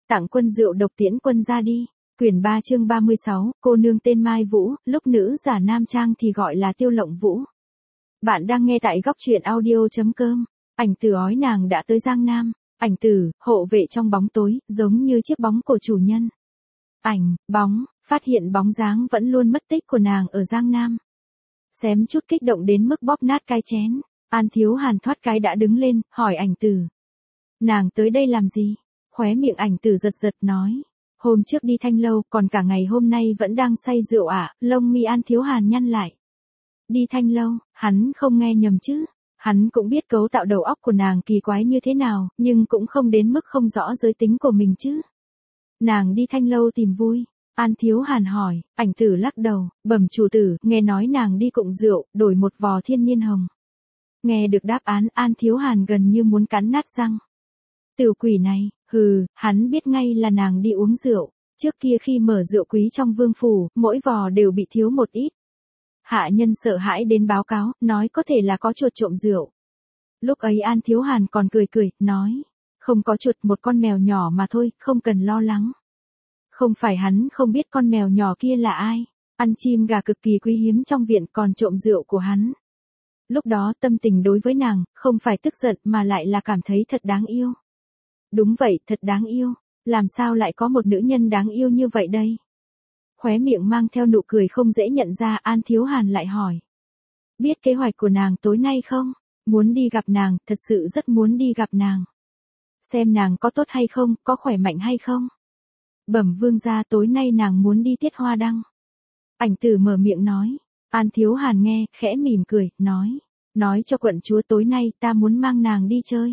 Tặng quân rượu độc tiễn quân ra đi. Quyển 3 chương 36, cô nương tên Mai Vũ, lúc nữ giả nam trang thì gọi là Tiêu Lộng Vũ. Bạn đang nghe tại góc truyện audio.com. Ảnh Tử ói nàng đã tới Giang Nam. Ảnh Tử, hộ vệ trong bóng tối, giống như chiếc bóng của chủ nhân. Ảnh, bóng, phát hiện bóng dáng vẫn luôn mất tích của nàng ở Giang Nam. Xém chút kích động đến mức bóp nát cái chén. An Thiếu Hàn thoát cái đã đứng lên, hỏi Ảnh Tử. Nàng tới đây làm gì? Khóe miệng Ảnh Tử giật giật nói. Hôm trước đi Thanh Lâu, còn cả ngày hôm nay vẫn đang say rượu ạ. Lông mi An Thiếu Hàn nhăn lại. Đi Thanh Lâu, hắn không nghe nhầm chứ. Hắn cũng biết cấu tạo đầu óc của nàng kỳ quái như thế nào, nhưng cũng không đến mức không rõ giới tính của mình chứ. Nàng đi Thanh Lâu tìm vui. An Thiếu Hàn hỏi. Ảnh Tử lắc đầu, bẩm chủ tử, nghe nói nàng đi cụng rượu, đổi một vò thiên nhiên hồng. Nghe được đáp án, An Thiếu Hàn gần như muốn cắn nát răng. Tiểu quỷ này, hắn biết ngay là nàng đi uống rượu. Trước kia khi mở rượu quý trong vương phủ, mỗi vò đều bị thiếu một ít. Hạ nhân sợ hãi đến báo cáo, nói có thể là có chuột trộm rượu. Lúc ấy An Thiếu Hàn còn cười, nói. Không có chuột, một con mèo nhỏ mà thôi, không cần lo lắng. Không phải hắn không biết con mèo nhỏ kia là ai. Ăn chim gà cực kỳ quý hiếm trong viện còn trộm rượu của hắn. Lúc đó tâm tình đối với nàng, không phải tức giận mà lại là cảm thấy thật đáng yêu. Đúng vậy, thật đáng yêu. Làm sao lại có một nữ nhân đáng yêu như vậy đây? Khóe miệng mang theo nụ cười không dễ nhận ra, An Thiếu Hàn lại hỏi. Biết kế hoạch của nàng tối nay không? Muốn đi gặp nàng, thật sự rất muốn đi gặp nàng. Xem nàng có tốt hay không, có khỏe mạnh hay không? Bẩm vương gia, tối nay nàng muốn đi Tiết Hoa Đăng. Ảnh Tử mở miệng nói. An Thiếu Hàn nghe, khẽ mỉm cười, nói. Nói cho quận chúa tối nay ta muốn mang nàng đi chơi.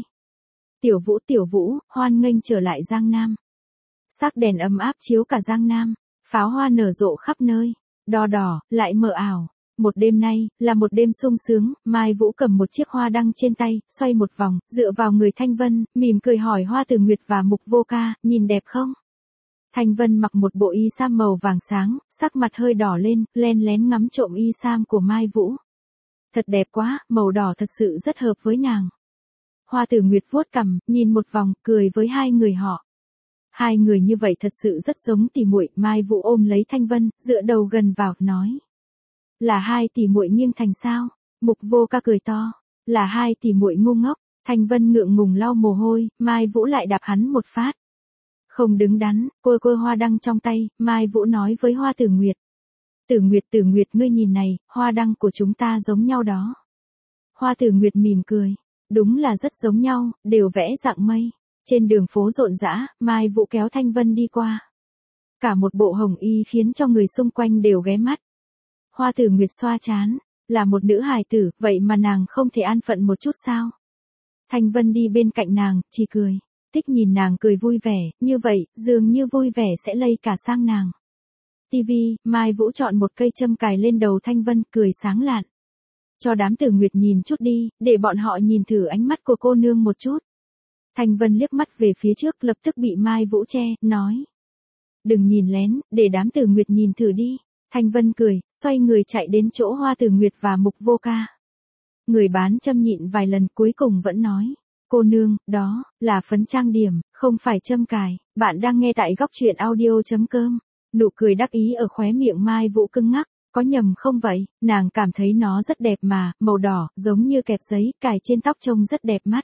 Tiểu Vũ, hoan nghênh trở lại Giang Nam. Sắc đèn ấm áp chiếu cả Giang Nam, pháo hoa nở rộ khắp nơi, đỏ đỏ, lại mờ ảo. Một đêm nay, là một đêm sung sướng, Mai Vũ cầm một chiếc hoa đăng trên tay, xoay một vòng, dựa vào người Thanh Vân, mỉm cười hỏi Hoa Tử Nguyệt và Mục Vô Ca, nhìn đẹp không? Thanh Vân mặc một bộ y sam màu vàng sáng, sắc mặt hơi đỏ lên, len lén ngắm trộm y sam của Mai Vũ. Thật đẹp quá, màu đỏ thật sự rất hợp với nàng. Hoa Tử Nguyệt vuốt cằm, nhìn một vòng, cười với hai người họ. Hai người như vậy thật sự rất giống tỉ muội. Mai Vũ ôm lấy Thanh Vân, dựa đầu gần vào, nói. Là hai tỉ muội nghiêng thành sao? Mục Vô Ca cười to. Là hai tỉ muội ngu ngốc. Thanh Vân ngượng ngùng lau mồ hôi, Mai Vũ lại đạp hắn một phát. Không đứng đắn, cô hoa đăng trong tay, Mai Vũ nói với Hoa Tử Nguyệt. Tử Nguyệt, ngươi nhìn này, hoa đăng của chúng ta giống nhau đó. Hoa Tử Nguyệt mỉm cười. Đúng là rất giống nhau, đều vẽ dạng mây. Trên đường phố rộn rã, Mai Vũ kéo Thanh Vân đi qua. Cả một bộ hồng y khiến cho người xung quanh đều ghé mắt. Hoa Tử Nguyệt xoa trán. Là một nữ hài tử, vậy mà nàng không thể an phận một chút sao? Thanh Vân đi bên cạnh nàng, chỉ cười. Thích nhìn nàng cười vui vẻ, như vậy, dường như vui vẻ sẽ lây cả sang nàng. TV, Mai Vũ chọn một cây châm cài lên đầu Thanh Vân, cười sáng lạn. Cho đám Tử Nguyệt nhìn chút đi, để bọn họ nhìn thử ánh mắt của cô nương một chút. Thanh Vân liếc mắt về phía trước, lập tức bị Mai Vũ che, nói. Đừng nhìn lén, để đám Tử Nguyệt nhìn thử đi. Thanh Vân cười, xoay người chạy đến chỗ Hoa Tử Nguyệt và Mục Vô Ca. Người bán châm nhịn vài lần cuối cùng vẫn nói. Cô nương, đó, là phấn trang điểm, không phải châm cài. Bạn đang nghe tại góc truyện audio.com. Nụ cười đắc ý ở khóe miệng Mai Vũ cứng ngắc. Có nhầm không vậy? Nàng cảm thấy nó rất đẹp mà, màu đỏ, giống như kẹp giấy, cài trên tóc trông rất đẹp mắt.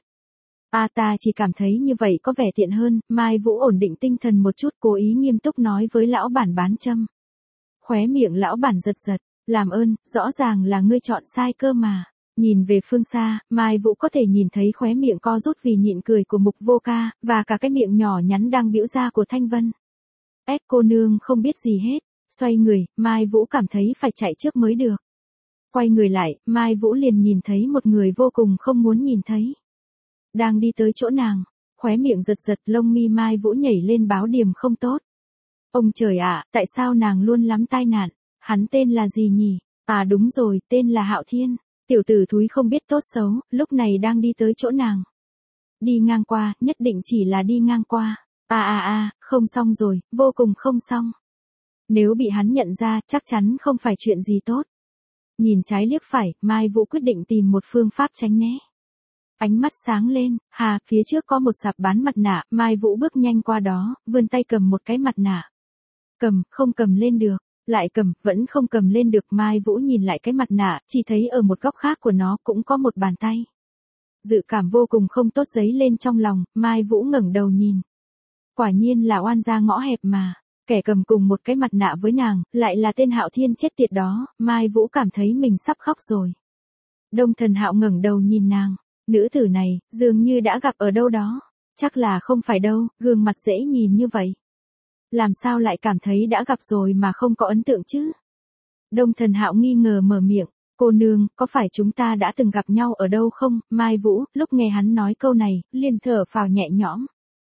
Ta chỉ cảm thấy như vậy có vẻ tiện hơn. Mai Vũ ổn định tinh thần một chút, cố ý nghiêm túc nói với lão bản bán châm. Khóe miệng lão bản giật giật. Làm ơn, rõ ràng là ngươi chọn sai cơ mà. Nhìn về phương xa, Mai Vũ có thể nhìn thấy khóe miệng co rút vì nhịn cười của Mục Vô Ca, và cả cái miệng nhỏ nhắn đang bĩu ra của Thanh Vân. Cô nương không biết gì hết. Xoay người, Mai Vũ cảm thấy phải chạy trước mới được. Quay người lại, Mai Vũ liền nhìn thấy một người vô cùng không muốn nhìn thấy. Đang đi tới chỗ nàng. Khóe miệng giật giật, lông mi Mai Vũ nhảy lên báo điểm không tốt. Ông trời ạ, tại sao nàng luôn lắm tai nạn? Hắn tên là gì nhỉ? À đúng rồi, tên là Hạo Thiên. Tiểu tử thúi không biết tốt xấu, lúc này đang đi tới chỗ nàng. Đi ngang qua, nhất định chỉ là đi ngang qua. Không xong rồi, vô cùng không xong. Nếu bị hắn nhận ra, chắc chắn không phải chuyện gì tốt. Nhìn trái liếc phải, Mai Vũ quyết định tìm một phương pháp tránh né. Ánh mắt sáng lên, phía trước có một sạp bán mặt nạ, Mai Vũ bước nhanh qua đó, vươn tay cầm một cái mặt nạ. Cầm, không cầm lên được, lại cầm, vẫn không cầm lên được. Mai Vũ nhìn lại cái mặt nạ, chỉ thấy ở một góc khác của nó cũng có một bàn tay. Dự cảm vô cùng không tốt dấy lên trong lòng, Mai Vũ ngẩng đầu nhìn. Quả nhiên là oan gia ngõ hẹp mà. Kẻ cầm cùng một cái mặt nạ với nàng, lại là tên Hạo Thiên chết tiệt đó. Mai Vũ cảm thấy mình sắp khóc rồi. Đông Thần Hạo ngẩng đầu nhìn nàng. Nữ tử này, dường như đã gặp ở đâu đó. Chắc là không phải đâu, gương mặt dễ nhìn như vậy. Làm sao lại cảm thấy đã gặp rồi mà không có ấn tượng chứ? Đông Thần Hạo nghi ngờ mở miệng. Cô nương, có phải chúng ta đã từng gặp nhau ở đâu không? Mai Vũ, lúc nghe hắn nói câu này, liền thở phào nhẹ nhõm.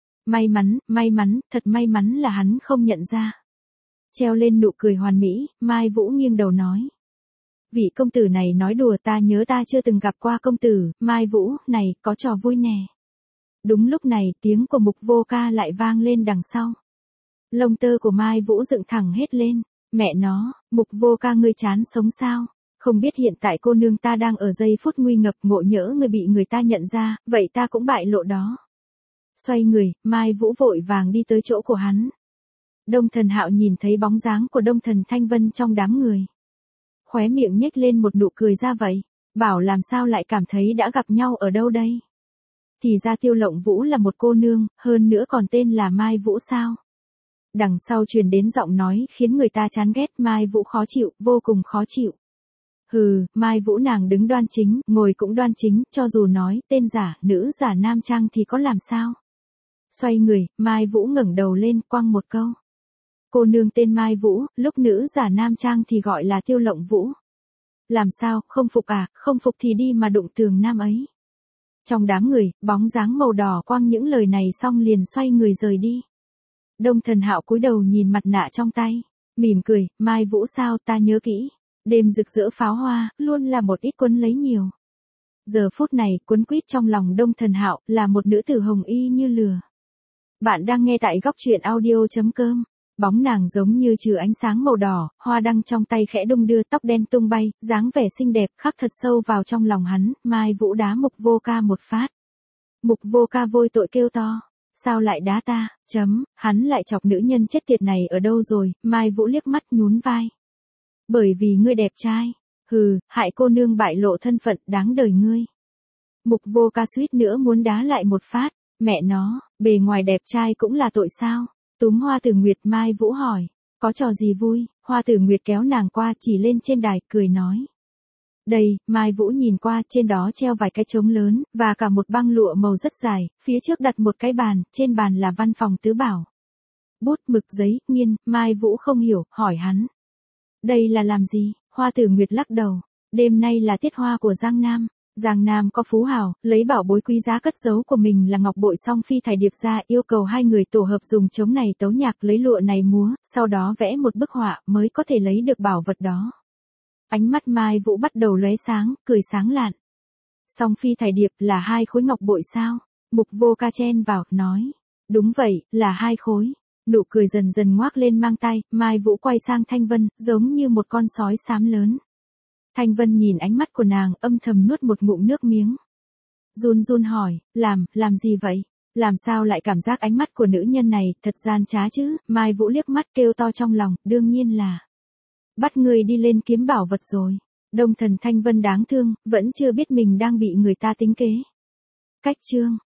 May mắn, thật may mắn là hắn không nhận ra. Treo lên nụ cười hoàn mỹ, Mai Vũ nghiêng đầu nói. Vị công tử này nói đùa, ta nhớ ta chưa từng gặp qua công tử. Mai Vũ, này, có trò vui nè. Đúng lúc này, tiếng của Mục Vô Ca lại vang lên đằng sau. Lông tơ của Mai Vũ dựng thẳng hết lên. Mẹ nó, Mục Vô Ca ngươi chán sống sao? Không biết hiện tại cô nương ta đang ở giây phút nguy ngập, ngộ nhỡ người bị người ta nhận ra, vậy ta cũng bại lộ đó. Xoay người, Mai Vũ vội vàng đi tới chỗ của hắn. Đông Thần Hạo nhìn thấy bóng dáng của Đông Thần Thanh Vân trong đám người. Khóe miệng nhếch lên một nụ cười ra vậy. Bảo làm sao lại cảm thấy đã gặp nhau ở đâu đây? Thì ra Tiêu Lộng Vũ là một cô nương, hơn nữa còn tên là Mai Vũ sao? Đằng sau truyền đến giọng nói khiến người ta chán ghét. Mai Vũ khó chịu, vô cùng khó chịu. Hừ, Mai Vũ nàng đứng đoan chính, ngồi cũng đoan chính, cho dù nói tên giả, nữ giả nam trang thì có làm sao? Xoay người, Mai Vũ ngẩng đầu lên, quăng một câu. Cô nương tên Mai Vũ, lúc nữ giả nam trang thì gọi là Tiêu Lộng Vũ. Làm sao, không phục à, không phục thì đi mà đụng tường nam ấy. Trong đám người, bóng dáng màu đỏ quăng những lời này xong liền xoay người rời đi. Đông Thần Hạo cúi đầu nhìn mặt nạ trong tay, mỉm cười, Mai Vũ sao, ta nhớ kỹ. Đêm rực rỡ pháo hoa, luôn là một ít quấn lấy nhiều. Giờ phút này, quấn quýt trong lòng Đông Thần Hạo, là một nữ tử hồng y như lửa. Bạn đang nghe tại góc truyện audio.com. Bóng nàng giống như trừ ánh sáng màu đỏ, hoa đăng trong tay khẽ đung đưa, tóc đen tung bay, dáng vẻ xinh đẹp khắc thật sâu vào trong lòng hắn. Mai Vũ đá Mục Vô Ca một phát. Mục Vô Ca vôi tội kêu to. Sao lại đá ta? Hắn lại chọc nữ nhân chết tiệt này ở đâu rồi? Mai Vũ liếc mắt nhún vai. Bởi vì ngươi đẹp trai. Hừ, hại cô nương bại lộ thân phận, đáng đời ngươi. Mục Vô Ca suýt nữa muốn đá lại một phát. Mẹ nó, bề ngoài đẹp trai cũng là tội sao? Túm Hoa Tử Nguyệt. Mai Vũ hỏi. Có trò gì vui? Hoa Tử Nguyệt kéo nàng qua, chỉ lên trên đài, cười nói. Đây, Mai Vũ nhìn qua, trên đó treo vài cái trống lớn, và cả một băng lụa màu rất dài, phía trước đặt một cái bàn, trên bàn là văn phòng tứ bảo. Bút, mực, giấy, nghiên, Mai Vũ không hiểu, hỏi hắn. Đây là làm gì? Hoa Tử Nguyệt lắc đầu. Đêm nay là tiết hoa của Giang Nam. Giang Nam có phú hào, lấy bảo bối quý giá cất giấu của mình là ngọc bội song phi thải điệp ra, yêu cầu hai người tổ hợp dùng trống này tấu nhạc, lấy lụa này múa, sau đó vẽ một bức họa, mới có thể lấy được bảo vật đó. Ánh mắt Mai Vũ bắt đầu lóe sáng, cười sáng lạn. Song phi thải điệp là 2 khối ngọc bội sao? Mục Vô Ca chen vào, nói. Đúng vậy, là 2 khối. Nụ cười dần dần ngoác lên mang tay, Mai Vũ quay sang Thanh Vân, giống như một con sói xám lớn. Thanh Vân nhìn ánh mắt của nàng, âm thầm nuốt một ngụm nước miếng. Run run hỏi, làm gì vậy? Làm sao lại cảm giác ánh mắt của nữ nhân này, thật gian trá chứ? Mai Vũ liếc mắt kêu to trong lòng, đương nhiên là. Bắt người đi lên kiếm bảo vật rồi. Đông Thần Thanh Vân đáng thương, vẫn chưa biết mình đang bị người ta tính kế. Cách chương.